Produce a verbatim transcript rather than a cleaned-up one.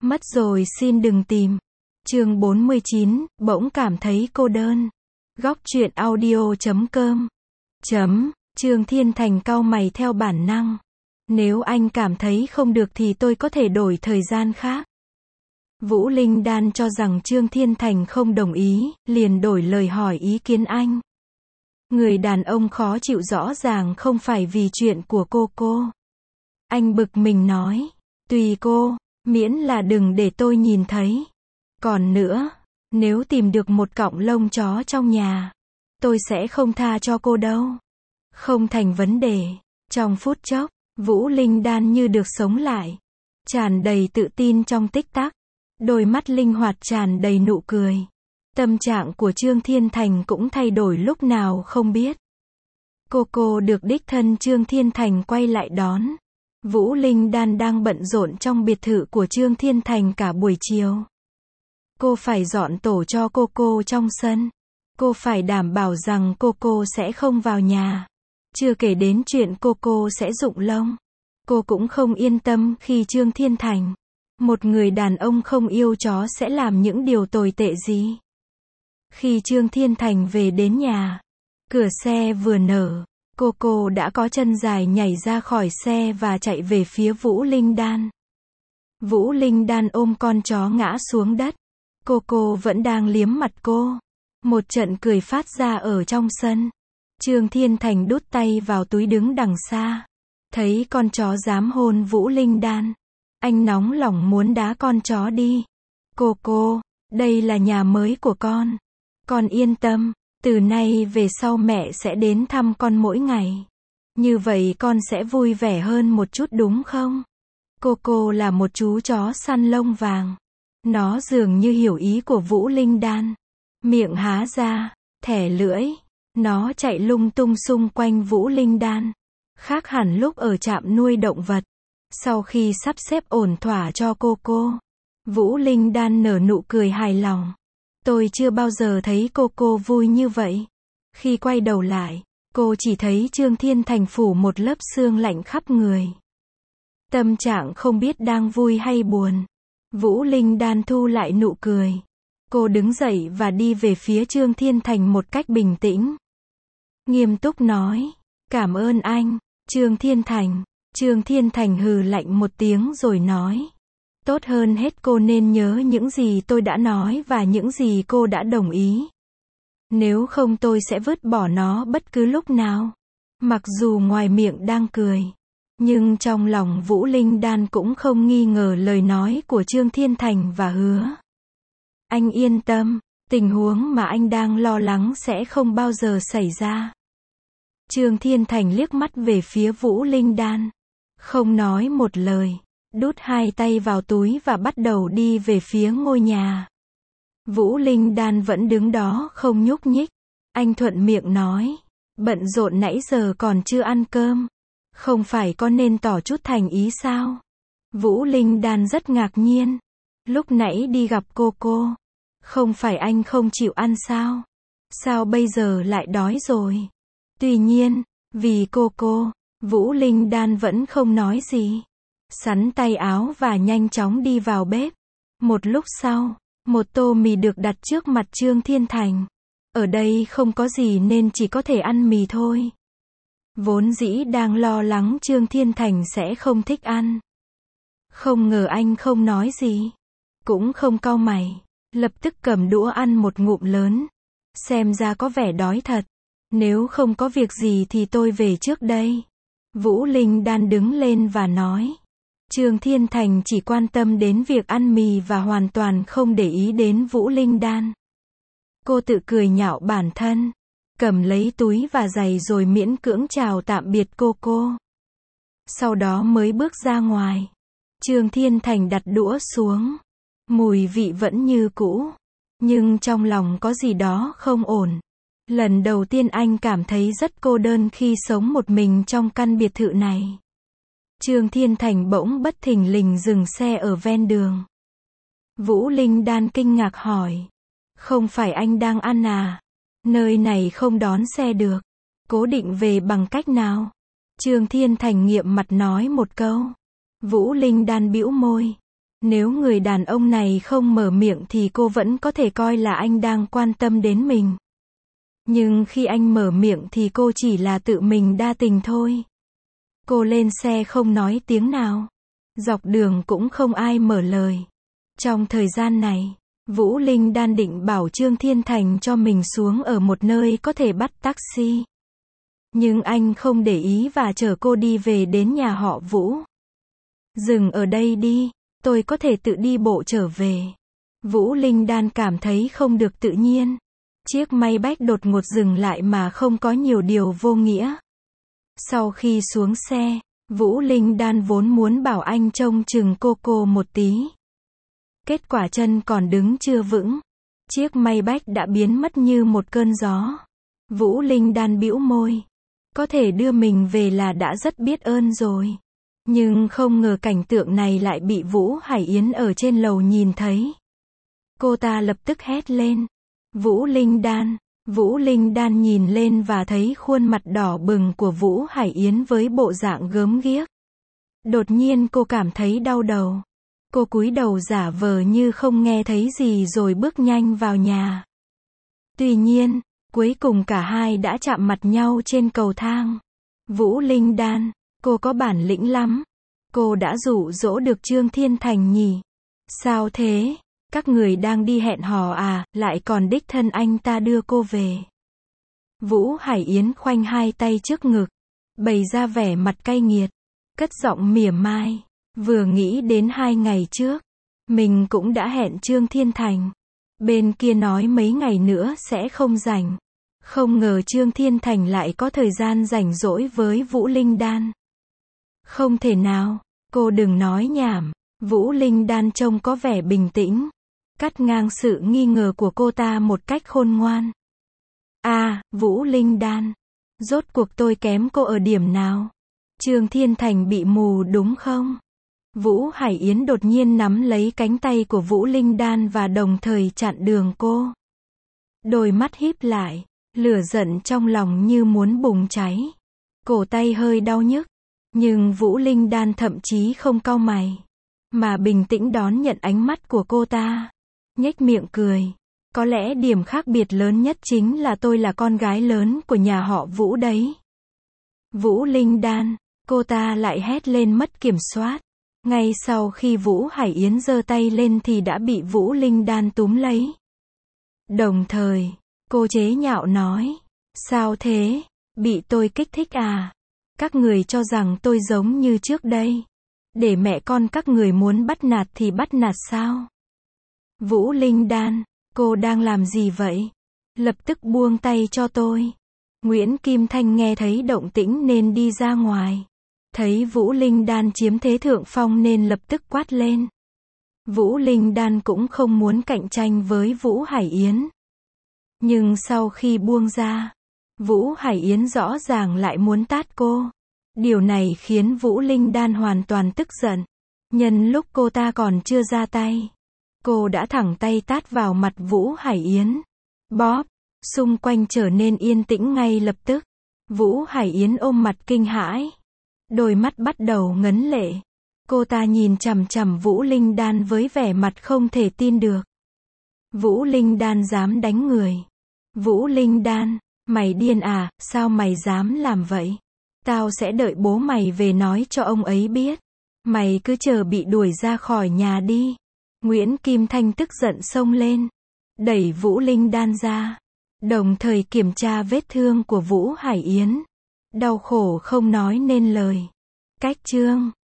Mất rồi xin đừng tìm. Chương bốn mươi chín, bỗng cảm thấy cô đơn. Góc truyện audio chấm com. Chấm, Trương Thiên Thành cau mày theo bản năng. Nếu anh cảm thấy không được thì tôi có thể đổi thời gian khác. Vũ Linh Đan cho rằng Trương Thiên Thành không đồng ý, liền đổi lời hỏi ý kiến anh. Người đàn ông khó chịu rõ ràng không phải vì chuyện của cô cô. Anh bực mình nói, tùy cô, miễn là đừng để tôi nhìn thấy. Còn nữa, nếu tìm được một cọng lông chó trong nhà, tôi sẽ không tha cho cô đâu. Không thành vấn đề. Trong phút chốc, Vũ Linh Đan như được sống lại, tràn đầy tự tin trong tích tắc, đôi mắt linh hoạt tràn đầy nụ cười. Tâm trạng của Trương Thiên Thành cũng thay đổi lúc nào không biết. Cô cô được đích thân Trương Thiên Thành quay lại đón. Vũ Linh Đan đang bận rộn trong biệt thự của Trương Thiên Thành cả buổi chiều. Cô phải dọn tổ cho cô cô trong sân. Cô phải đảm bảo rằng cô cô sẽ không vào nhà. Chưa kể đến chuyện cô cô sẽ rụng lông. Cô cũng không yên tâm khi Trương Thiên Thành, một người đàn ông không yêu chó, sẽ làm những điều tồi tệ gì. Khi Trương Thiên Thành về đến nhà, cửa xe vừa nở, cô cô đã có chân dài nhảy ra khỏi xe và chạy về phía Vũ Linh Đan. Vũ Linh Đan ôm con chó ngã xuống đất. Cô cô vẫn đang liếm mặt cô. Một trận cười phát ra ở trong sân. Trương Thiên Thành đút tay vào túi đứng đằng xa. Thấy con chó dám hôn Vũ Linh Đan, anh nóng lòng muốn đá con chó đi. Cô cô, đây là nhà mới của con. Con yên tâm, từ nay về sau mẹ sẽ đến thăm con mỗi ngày. Như vậy con sẽ vui vẻ hơn một chút đúng không? Cô cô là một chú chó săn lông vàng. Nó dường như hiểu ý của Vũ Linh Đan. Miệng há ra, thẻ lưỡi. Nó chạy lung tung xung quanh Vũ Linh Đan. Khác hẳn lúc ở trạm nuôi động vật. Sau khi sắp xếp ổn thỏa cho cô cô, Vũ Linh Đan nở nụ cười hài lòng. Tôi chưa bao giờ thấy cô cô vui như vậy. Khi quay đầu lại, cô chỉ thấy Trương Thiên Thành phủ một lớp sương lạnh khắp người. Tâm trạng không biết đang vui hay buồn. Vũ Linh Đan thu lại nụ cười. Cô đứng dậy và đi về phía Trương Thiên Thành một cách bình tĩnh. Nghiêm túc nói, cảm ơn anh, Trương Thiên Thành. Trương Thiên Thành hừ lạnh một tiếng rồi nói, tốt hơn hết cô nên nhớ những gì tôi đã nói và những gì cô đã đồng ý. Nếu không tôi sẽ vứt bỏ nó bất cứ lúc nào. Mặc dù ngoài miệng đang cười, nhưng trong lòng Vũ Linh Đan cũng không nghi ngờ lời nói của Trương Thiên Thành và hứa. Anh yên tâm, tình huống mà anh đang lo lắng sẽ không bao giờ xảy ra. Trương Thiên Thành liếc mắt về phía Vũ Linh Đan, không nói một lời, đút hai tay vào túi và bắt đầu đi về phía ngôi nhà. Vũ Linh Đan vẫn đứng đó không nhúc nhích. Anh thuận miệng nói, bận rộn nãy giờ còn chưa ăn cơm. Không phải con nên tỏ chút thành ý sao? Vũ Linh Đan rất ngạc nhiên. Lúc nãy đi gặp cô cô, không phải anh không chịu ăn sao? Sao bây giờ lại đói rồi? Tuy nhiên, vì cô cô, Vũ Linh Đan vẫn không nói gì. Sắn tay áo và nhanh chóng đi vào bếp. Một lúc sau, một tô mì được đặt trước mặt Trương Thiên Thành. Ở đây không có gì nên chỉ có thể ăn mì thôi. Vốn dĩ đang lo lắng Trương Thiên Thành sẽ không thích ăn. Không ngờ anh không nói gì, cũng không cau mày, lập tức cầm đũa ăn một ngụm lớn. Xem ra có vẻ đói thật. Nếu không có việc gì thì tôi về trước đây. Vũ Linh Đan đứng lên và nói. Trương Thiên Thành chỉ quan tâm đến việc ăn mì và hoàn toàn không để ý đến Vũ Linh Đan. Cô tự cười nhạo bản thân, cầm lấy túi và giày rồi miễn cưỡng chào tạm biệt cô cô. Sau đó mới bước ra ngoài. Trương Thiên Thành đặt đũa xuống. Mùi vị vẫn như cũ, nhưng trong lòng có gì đó không ổn. Lần đầu tiên anh cảm thấy rất cô đơn khi sống một mình trong căn biệt thự này. Trương Thiên Thành bỗng bất thình lình dừng xe ở ven đường. Vũ Linh Đan kinh ngạc hỏi, không phải anh đang ăn à? Nơi này không đón xe được. Cố định về bằng cách nào? Trương Thiên Thành nghiệm mặt nói một câu. Vũ Linh Đan bĩu môi. Nếu người đàn ông này không mở miệng thì cô vẫn có thể coi là anh đang quan tâm đến mình. Nhưng khi anh mở miệng thì cô chỉ là tự mình đa tình thôi. Cô lên xe không nói tiếng nào. Dọc đường cũng không ai mở lời. Trong thời gian này, Vũ Linh Đan định bảo Trương Thiên Thành cho mình xuống ở một nơi có thể bắt taxi. Nhưng anh không để ý và chở cô đi về đến nhà họ Vũ. Dừng ở đây đi, tôi có thể tự đi bộ trở về. Vũ Linh Đan cảm thấy không được tự nhiên. Chiếc Maybach đột ngột dừng lại mà không có nhiều điều vô nghĩa. Sau khi xuống xe, Vũ Linh Đan vốn muốn bảo anh trông chừng cô cô một tí. Kết quả chân còn đứng chưa vững. Chiếc Maybach đã biến mất như một cơn gió. Vũ Linh Đan bĩu môi. Có thể đưa mình về là đã rất biết ơn rồi. Nhưng không ngờ cảnh tượng này lại bị Vũ Hải Yến ở trên lầu nhìn thấy. Cô ta lập tức hét lên. Vũ Linh Đan. Vũ Linh Đan nhìn lên và thấy khuôn mặt đỏ bừng của Vũ Hải Yến với bộ dạng gớm ghiếc. Đột nhiên cô cảm thấy đau đầu. Cô cúi đầu giả vờ như không nghe thấy gì rồi bước nhanh vào nhà. Tuy nhiên, cuối cùng cả hai đã chạm mặt nhau trên cầu thang. Vũ Linh Đan, cô có bản lĩnh lắm. Cô đã dụ dỗ được Trương Thiên Thành nhỉ? Sao thế? Các người đang đi hẹn hò à, lại còn đích thân anh ta đưa cô về. Vũ Hải Yến khoanh hai tay trước ngực, bày ra vẻ mặt cay nghiệt, cất giọng mỉa mai. Vừa nghĩ đến hai ngày trước, mình cũng đã hẹn Trương Thiên Thành. Bên kia nói mấy ngày nữa sẽ không rảnh. Không ngờ Trương Thiên Thành lại có thời gian rảnh rỗi với Vũ Linh Đan. Không thể nào, cô đừng nói nhảm. Vũ Linh Đan trông có vẻ bình tĩnh, cắt ngang sự nghi ngờ của cô ta một cách khôn ngoan. À, Vũ Linh Đan, rốt cuộc tôi kém cô ở điểm nào? Trương Thiên Thành bị mù đúng không? Vũ Hải Yến đột nhiên nắm lấy cánh tay của Vũ Linh Đan và đồng thời chặn đường cô. Đôi mắt híp lại, lửa giận trong lòng như muốn bùng cháy. Cổ tay hơi đau nhức, nhưng Vũ Linh Đan thậm chí không cau mày, mà bình tĩnh đón nhận ánh mắt của cô ta. Nhếch miệng cười. Có lẽ điểm khác biệt lớn nhất chính là tôi là con gái lớn của nhà họ Vũ đấy. Vũ Linh Đan, cô ta lại hét lên mất kiểm soát. Ngay sau khi Vũ Hải Yến giơ tay lên thì đã bị Vũ Linh Đan túm lấy. Đồng thời, cô chế nhạo nói. Sao thế? Bị tôi kích thích à? Các người cho rằng tôi giống như trước đây. Để mẹ con các người muốn bắt nạt thì bắt nạt sao? Vũ Linh Đan, cô đang làm gì vậy? Lập tức buông tay cho tôi. Nguyễn Kim Thanh nghe thấy động tĩnh nên đi ra ngoài. Thấy Vũ Linh Đan chiếm thế thượng phong nên lập tức quát lên. Vũ Linh Đan cũng không muốn cạnh tranh với Vũ Hải Yến. Nhưng sau khi buông ra, Vũ Hải Yến rõ ràng lại muốn tát cô. Điều này khiến Vũ Linh Đan hoàn toàn tức giận. Nhân lúc cô ta còn chưa ra tay, cô đã thẳng tay tát vào mặt Vũ Hải Yến. Bóp, xung quanh trở nên yên tĩnh ngay lập tức. Vũ Hải Yến ôm mặt kinh hãi. Đôi mắt bắt đầu ngấn lệ. Cô ta nhìn chằm chằm Vũ Linh Đan với vẻ mặt không thể tin được. Vũ Linh Đan dám đánh người. Vũ Linh Đan, mày điên à, sao mày dám làm vậy? Tao sẽ đợi bố mày về nói cho ông ấy biết. Mày cứ chờ bị đuổi ra khỏi nhà đi. Nguyễn Kim Thanh tức giận xông lên, đẩy Vũ Linh Đan ra, đồng thời kiểm tra vết thương của Vũ Hải Yến. Đau khổ không nói nên lời. Cách chương